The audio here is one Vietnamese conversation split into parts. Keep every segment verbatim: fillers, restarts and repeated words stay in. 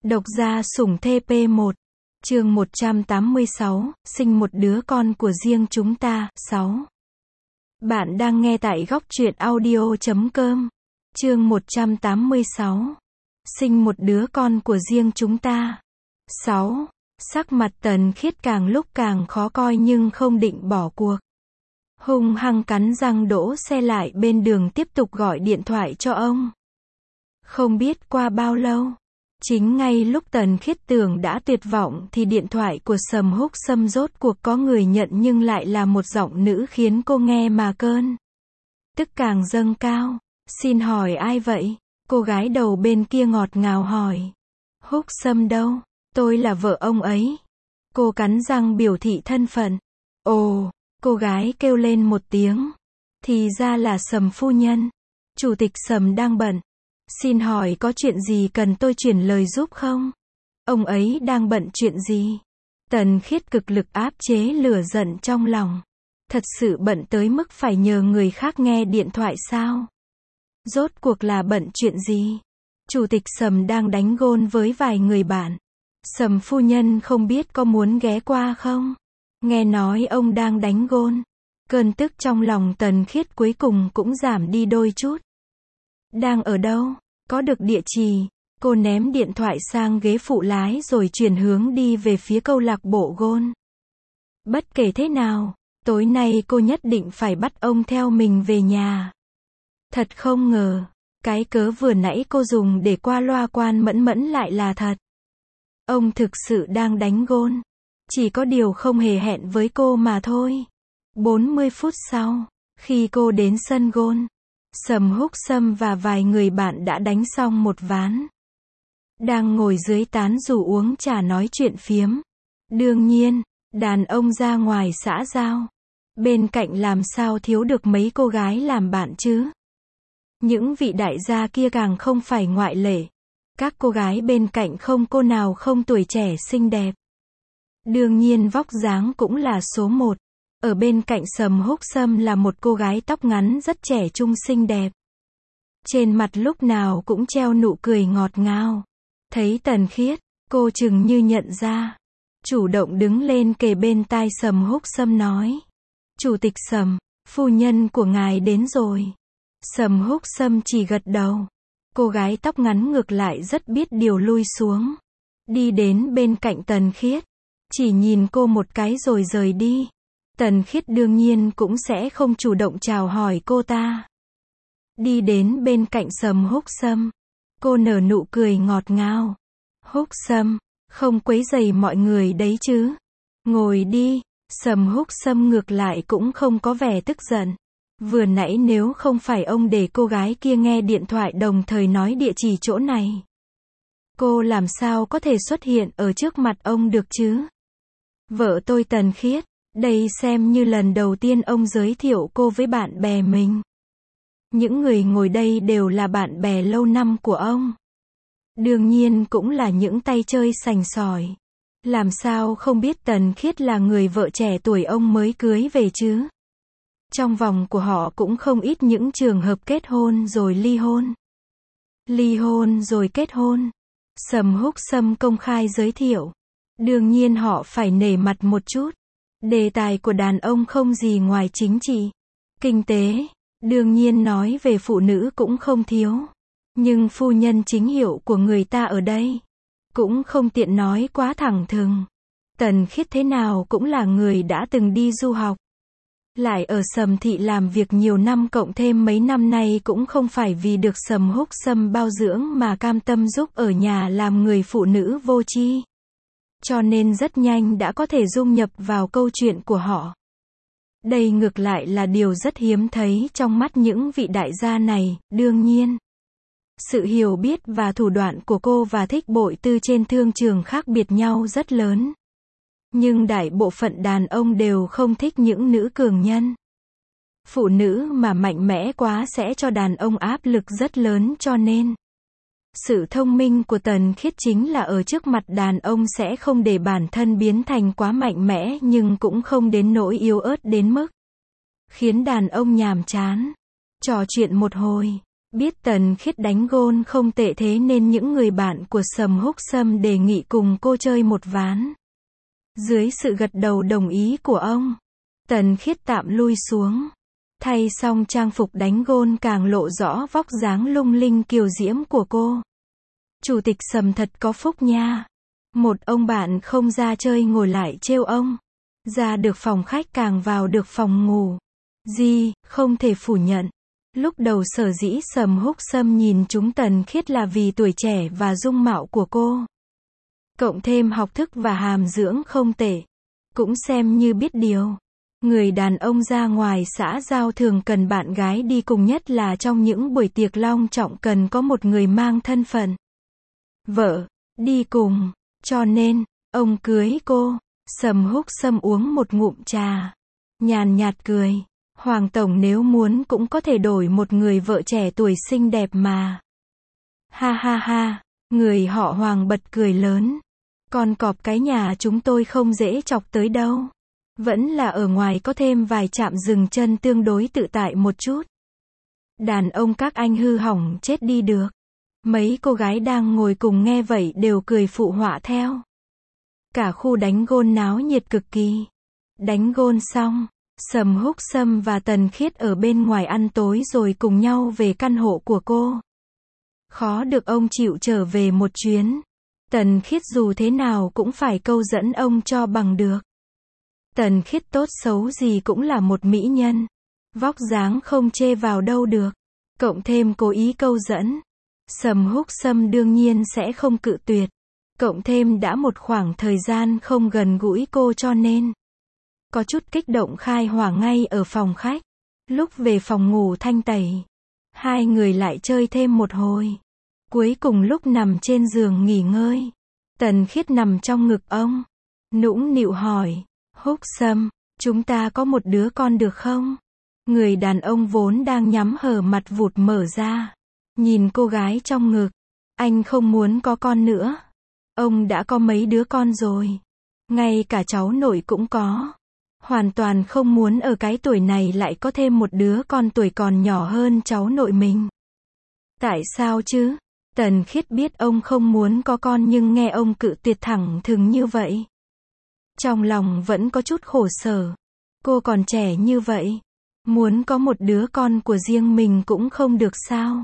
Độc gia sủng thê P một. Chương một trăm tám mươi sáu, sinh một đứa con của riêng chúng ta. sáu. Bạn đang nghe tại góc truyện audio chấm com. Chương một trăm tám mươi sáu. Sinh một đứa con của riêng chúng ta. sáu. Sắc mặt Tần Khiết càng lúc càng khó coi nhưng không định bỏ cuộc. Hung hăng cắn răng đỗ xe lại bên đường tiếp tục gọi điện thoại cho ông. Không biết qua bao lâu, chính ngay lúc Tần Khiết tưởng đã tuyệt vọng thì điện thoại của Sầm Húc Sâm rốt cuộc có người nhận, nhưng lại là một giọng nữ khiến cô nghe mà cơn tức càng dâng cao. Xin hỏi ai vậy? Cô gái đầu bên kia ngọt ngào hỏi. Húc Sâm đâu? Tôi là vợ ông ấy. Cô cắn răng biểu thị thân phận. Ồ, cô gái kêu lên một tiếng. Thì ra là Sầm phu nhân. Chủ tịch Sầm đang bận. Xin hỏi có chuyện gì cần tôi chuyển lời giúp không? Ông ấy đang bận chuyện gì? Tần Khiết cực lực áp chế lửa giận trong lòng. Thật sự bận tới mức phải nhờ người khác nghe điện thoại sao? Rốt cuộc là bận chuyện gì? Chủ tịch Sầm đang đánh gôn với vài người bạn. Sầm phu nhân không biết có muốn ghé qua không? Nghe nói ông đang đánh gôn. Cơn tức trong lòng Tần Khiết cuối cùng cũng giảm đi đôi chút. Đang ở đâu? Có được địa chỉ. Cô ném điện thoại sang ghế phụ lái rồi chuyển hướng đi về phía câu lạc bộ gôn. Bất kể thế nào, tối nay cô nhất định phải bắt ông theo mình về nhà. Thật không ngờ, cái cớ vừa nãy cô dùng để qua loa quan mẫn mẫn lại là thật. Ông thực sự đang đánh gôn. Chỉ có điều không hề hẹn với cô mà thôi. bốn mươi phút sau, khi cô đến sân gôn, Sầm Húc Sâm và vài người bạn đã đánh xong một ván. Đang ngồi dưới tán dù uống trà nói chuyện phiếm. Đương nhiên, đàn ông ra ngoài xã giao. Bên cạnh làm sao thiếu được mấy cô gái làm bạn chứ. Những vị đại gia kia càng không phải ngoại lệ. Các cô gái bên cạnh không cô nào không tuổi trẻ xinh đẹp. Đương nhiên vóc dáng cũng là số một. Ở bên cạnh Sầm Húc Sâm là một cô gái tóc ngắn rất trẻ trung xinh đẹp. Trên mặt lúc nào cũng treo nụ cười ngọt ngào. Thấy Tần Khiết, cô chừng như nhận ra. Chủ động đứng lên kề bên tai Sầm Húc Sâm nói. Chủ tịch Sầm, phu nhân của ngài đến rồi. Sầm Húc Sâm chỉ gật đầu. Cô gái tóc ngắn ngược lại rất biết điều lui xuống. Đi đến bên cạnh Tần Khiết. Chỉ nhìn cô một cái rồi rời đi. Tần Khiết đương nhiên cũng sẽ không chủ động chào hỏi cô ta. Đi đến bên cạnh Sầm Húc Sâm. Cô nở nụ cười ngọt ngào. Húc Sâm, không quấy rầy mọi người đấy chứ. Ngồi đi. Sầm Húc Sâm ngược lại cũng không có vẻ tức giận. Vừa nãy nếu không phải ông để cô gái kia nghe điện thoại đồng thời nói địa chỉ chỗ này, cô làm sao có thể xuất hiện ở trước mặt ông được chứ? Vợ tôi Tần Khiết. Đây xem như lần đầu tiên ông giới thiệu cô với bạn bè mình. Những người ngồi đây đều là bạn bè lâu năm của ông. Đương nhiên cũng là những tay chơi sành sỏi. Làm sao không biết Tần Khiết là người vợ trẻ tuổi ông mới cưới về chứ? Trong vòng của họ cũng không ít những trường hợp kết hôn rồi ly hôn. Ly hôn rồi kết hôn. Sầm Húc Sâm công khai giới thiệu. Đương nhiên họ phải nể mặt một chút. Đề tài của đàn ông không gì ngoài chính trị, kinh tế, đương nhiên nói về phụ nữ cũng không thiếu. Nhưng phu nhân chính hiệu của người ta ở đây, cũng không tiện nói quá thẳng thừng. Tần Khiết thế nào cũng là người đã từng đi du học. Lại ở Sầm thị làm việc nhiều năm cộng thêm mấy năm nay cũng không phải vì được Sầm Húc Sâm bao dưỡng mà cam tâm giúp ở nhà làm người phụ nữ vô tri. Cho nên rất nhanh đã có thể dung nhập vào câu chuyện của họ. Đây ngược lại là điều rất hiếm thấy trong mắt những vị đại gia này. Đương nhiên, sự hiểu biết và thủ đoạn của cô và Thích Bội Tư trên thương trường khác biệt nhau rất lớn. Nhưng đại bộ phận đàn ông đều không thích những nữ cường nhân. Phụ nữ mà mạnh mẽ quá sẽ cho đàn ông áp lực rất lớn, cho nên sự thông minh của Tần Khiết chính là ở trước mặt đàn ông sẽ không để bản thân biến thành quá mạnh mẽ nhưng cũng không đến nỗi yếu ớt đến mức khiến đàn ông nhàm chán. Trò chuyện một hồi, Biết Tần Khiết đánh gôn không tệ thế nên những người bạn của Sầm Húc Sâm đề nghị cùng cô chơi một ván. Dưới sự gật đầu đồng ý của ông, Tần Khiết tạm lui xuống. Thay xong trang phục đánh gôn càng lộ rõ vóc dáng lung linh kiều diễm của cô. Chủ tịch Sầm thật có phúc nha. Một ông bạn không ra chơi ngồi lại trêu ông. Ra được phòng khách càng vào được phòng ngủ. Gì, không thể phủ nhận. Lúc đầu sở dĩ Sầm Húc Sâm nhìn chúng Tần Khiết là vì tuổi trẻ và dung mạo của cô. Cộng thêm học thức và hàm dưỡng không tệ. Cũng xem như biết điều. Người đàn ông ra ngoài xã giao thường cần bạn gái đi cùng, nhất là trong những buổi tiệc long trọng cần có một người mang thân phận vợ đi cùng. Cho nên, ông cưới cô. Sầm Húc Sâm uống một ngụm trà. Nhàn nhạt cười. Hoàng tổng nếu muốn cũng có thể đổi một người vợ trẻ tuổi xinh đẹp mà. Ha ha ha. Người họ Hoàng bật cười lớn. Con cọp cái nhà chúng tôi không dễ chọc tới đâu. Vẫn là ở ngoài có thêm vài chạm dừng chân tương đối tự tại một chút. Đàn ông các anh hư hỏng chết đi được. Mấy cô gái đang ngồi cùng nghe vậy đều cười phụ họa theo. Cả khu đánh gôn náo nhiệt cực kỳ. Đánh gôn xong, Sầm Húc Sâm và Tần Khiết ở bên ngoài ăn tối rồi cùng nhau về căn hộ của cô. Khó được ông chịu trở về một chuyến. Tần Khiết dù thế nào cũng phải câu dẫn ông cho bằng được. Tần Khiết tốt xấu gì cũng là một mỹ nhân. Vóc dáng không chê vào đâu được. Cộng thêm cố ý câu dẫn. Sầm Húc Sâm đương nhiên sẽ không cự tuyệt. Cộng thêm đã một khoảng thời gian không gần gũi cô cho nên có chút kích động khai hỏa ngay ở phòng khách. Lúc về phòng ngủ thanh tẩy, hai người lại chơi thêm một hồi. Cuối cùng lúc nằm trên giường nghỉ ngơi, Tần Khiết nằm trong ngực ông, nũng nịu hỏi, Húc Sâm, chúng ta có một đứa con được không? Người đàn ông vốn đang nhắm hờ mặt vụt mở ra, nhìn cô gái trong ngực. Anh không muốn có con nữa. Ông đã có mấy đứa con rồi. Ngay cả cháu nội cũng có. Hoàn toàn không muốn ở cái tuổi này lại có thêm một đứa con tuổi còn nhỏ hơn cháu nội mình. Tại sao chứ? Tần Khiết biết ông không muốn có con nhưng nghe ông cự tuyệt thẳng thừng như vậy. Trong lòng vẫn có chút khổ sở. Cô còn trẻ như vậy. Muốn có một đứa con của riêng mình cũng không được sao?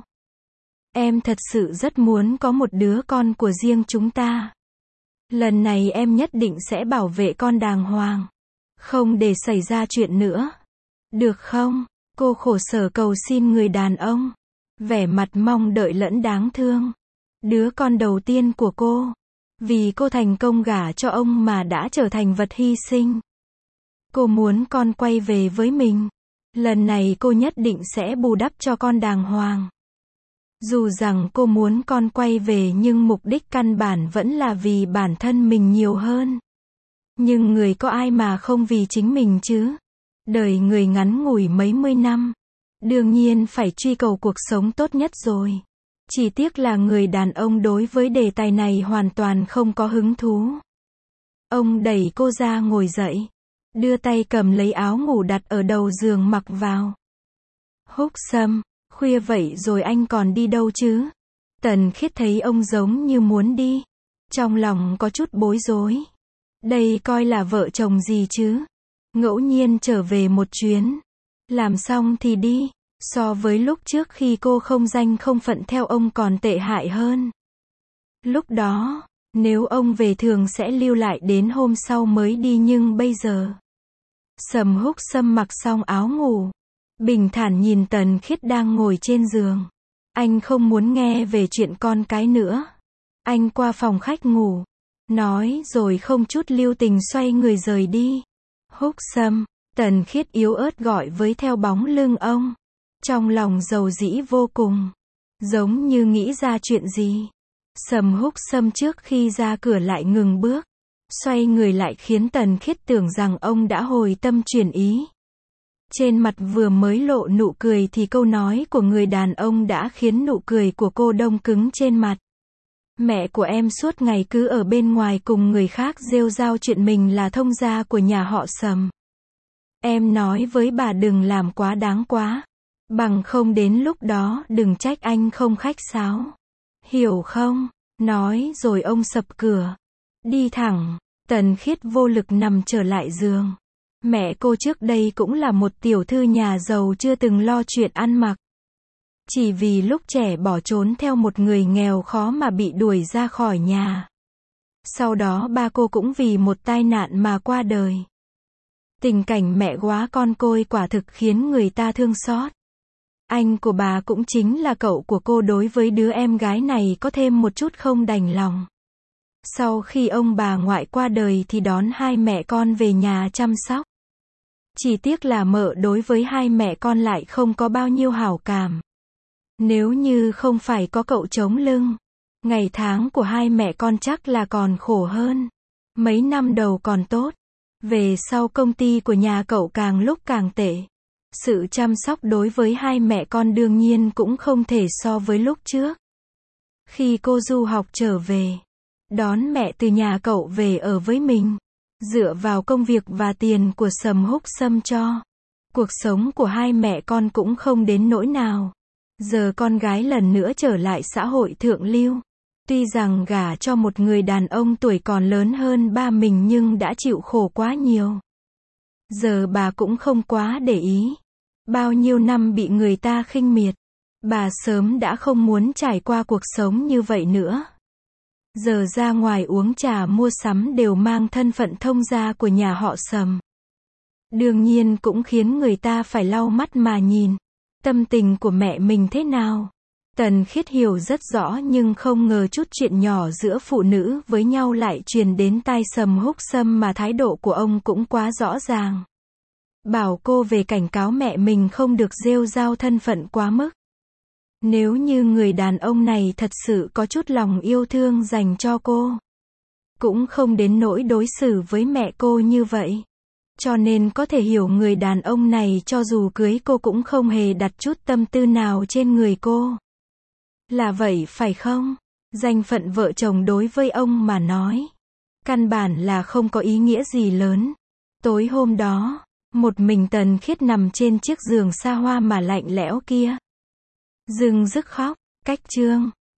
Em thật sự rất muốn có một đứa con của riêng chúng ta. Lần này em nhất định sẽ bảo vệ con đàng hoàng. Không để xảy ra chuyện nữa. Được không? Cô khổ sở cầu xin người đàn ông. Vẻ mặt mong đợi lẫn đáng thương. Đứa con đầu tiên của cô. Vì cô thành công gả cho ông mà đã trở thành vật hy sinh. Cô muốn con quay về với mình. Lần này cô nhất định sẽ bù đắp cho con đàng hoàng. Dù rằng cô muốn con quay về nhưng mục đích căn bản vẫn là vì bản thân mình nhiều hơn. Nhưng người có ai mà không vì chính mình chứ? Đời người ngắn ngủi mấy mươi năm. Đương nhiên phải truy cầu cuộc sống tốt nhất rồi. Chỉ tiếc là người đàn ông đối với đề tài này hoàn toàn không có hứng thú. Ông đẩy cô ra ngồi dậy. Đưa tay cầm lấy áo ngủ đặt ở đầu giường mặc vào. Húc Sâm, khuya vậy rồi anh còn đi đâu chứ? Tần Khiết thấy ông giống như muốn đi. Trong lòng có chút bối rối. Đây coi là vợ chồng gì chứ? Ngẫu nhiên trở về một chuyến. Làm xong thì đi. So với lúc trước khi cô không danh không phận theo ông còn tệ hại hơn. Lúc đó, nếu ông về thường sẽ lưu lại đến hôm sau mới đi nhưng bây giờ. Sầm Húc Sâm mặc xong áo ngủ. Bình thản nhìn Tần Khiết đang ngồi trên giường. Anh không muốn nghe về chuyện con cái nữa. Anh qua phòng khách ngủ. Nói rồi không chút lưu tình xoay người rời đi. Húc Sâm, Tần Khiết yếu ớt gọi với theo bóng lưng ông. Trong lòng dầu dĩ vô cùng. Giống như nghĩ ra chuyện gì. Sầm Húc Sâm trước khi ra cửa lại ngừng bước. Xoay người lại khiến Tần Khiết tưởng rằng ông đã hồi tâm chuyển ý. Trên mặt vừa mới lộ nụ cười thì câu nói của người đàn ông đã khiến nụ cười của cô đông cứng trên mặt. Mẹ của em suốt ngày cứ ở bên ngoài cùng người khác rêu rao chuyện mình là thông gia của nhà họ Sầm. Em nói với bà đừng làm quá đáng quá. Bằng không đến lúc đó đừng trách anh không khách sáo. Hiểu không? Nói rồi ông sập cửa. Đi thẳng. Tần Khiết vô lực nằm trở lại giường. Mẹ cô trước đây cũng là một tiểu thư nhà giàu chưa từng lo chuyện ăn mặc. Chỉ vì lúc trẻ bỏ trốn theo một người nghèo khó mà bị đuổi ra khỏi nhà. Sau đó ba cô cũng vì một tai nạn mà qua đời. Tình cảnh mẹ quá con côi quả thực khiến người ta thương xót. Anh của bà cũng chính là cậu của cô đối với đứa em gái này có thêm một chút không đành lòng. Sau khi ông bà ngoại qua đời thì đón hai mẹ con về nhà chăm sóc. Chỉ tiếc là mợ đối với hai mẹ con lại không có bao nhiêu hảo cảm. Nếu như không phải có cậu chống lưng, ngày tháng của hai mẹ con chắc là còn khổ hơn. Mấy năm đầu còn tốt. Về sau công ty của nhà cậu càng lúc càng tệ. Sự chăm sóc đối với hai mẹ con đương nhiên cũng không thể so với lúc trước. Khi cô du học trở về, đón mẹ từ nhà cậu về ở với mình. Dựa vào công việc và tiền của Sầm Húc Sâm cho. Cuộc sống của hai mẹ con cũng không đến nỗi nào. Giờ con gái lần nữa trở lại xã hội thượng lưu. Tuy rằng gả cho một người đàn ông tuổi còn lớn hơn ba mình nhưng đã chịu khổ quá nhiều. Giờ bà cũng không quá để ý. Bao nhiêu năm bị người ta khinh miệt. Bà sớm đã không muốn trải qua cuộc sống như vậy nữa. Giờ ra ngoài uống trà mua sắm đều mang thân phận thông gia của nhà họ Sầm. Đương nhiên cũng khiến người ta phải lau mắt mà nhìn. Tâm tình của mẹ mình thế nào? Tần Khiết hiểu rất rõ nhưng không ngờ chút chuyện nhỏ giữa phụ nữ với nhau lại truyền đến tai Sầm Húc Sâm mà thái độ của ông cũng quá rõ ràng. Bảo cô về cảnh cáo mẹ mình không được rêu rao thân phận quá mức. Nếu như người đàn ông này thật sự có chút lòng yêu thương dành cho cô, cũng không đến nỗi đối xử với mẹ cô như vậy. Cho nên có thể hiểu người đàn ông này cho dù cưới cô cũng không hề đặt chút tâm tư nào trên người cô. Là vậy phải không? Danh phận vợ chồng đối với ông mà nói, căn bản là không có ý nghĩa gì lớn. Tối hôm đó, một mình Tần Khiết nằm trên chiếc giường xa hoa mà lạnh lẽo kia. Dưng dứt khóc. Cách chương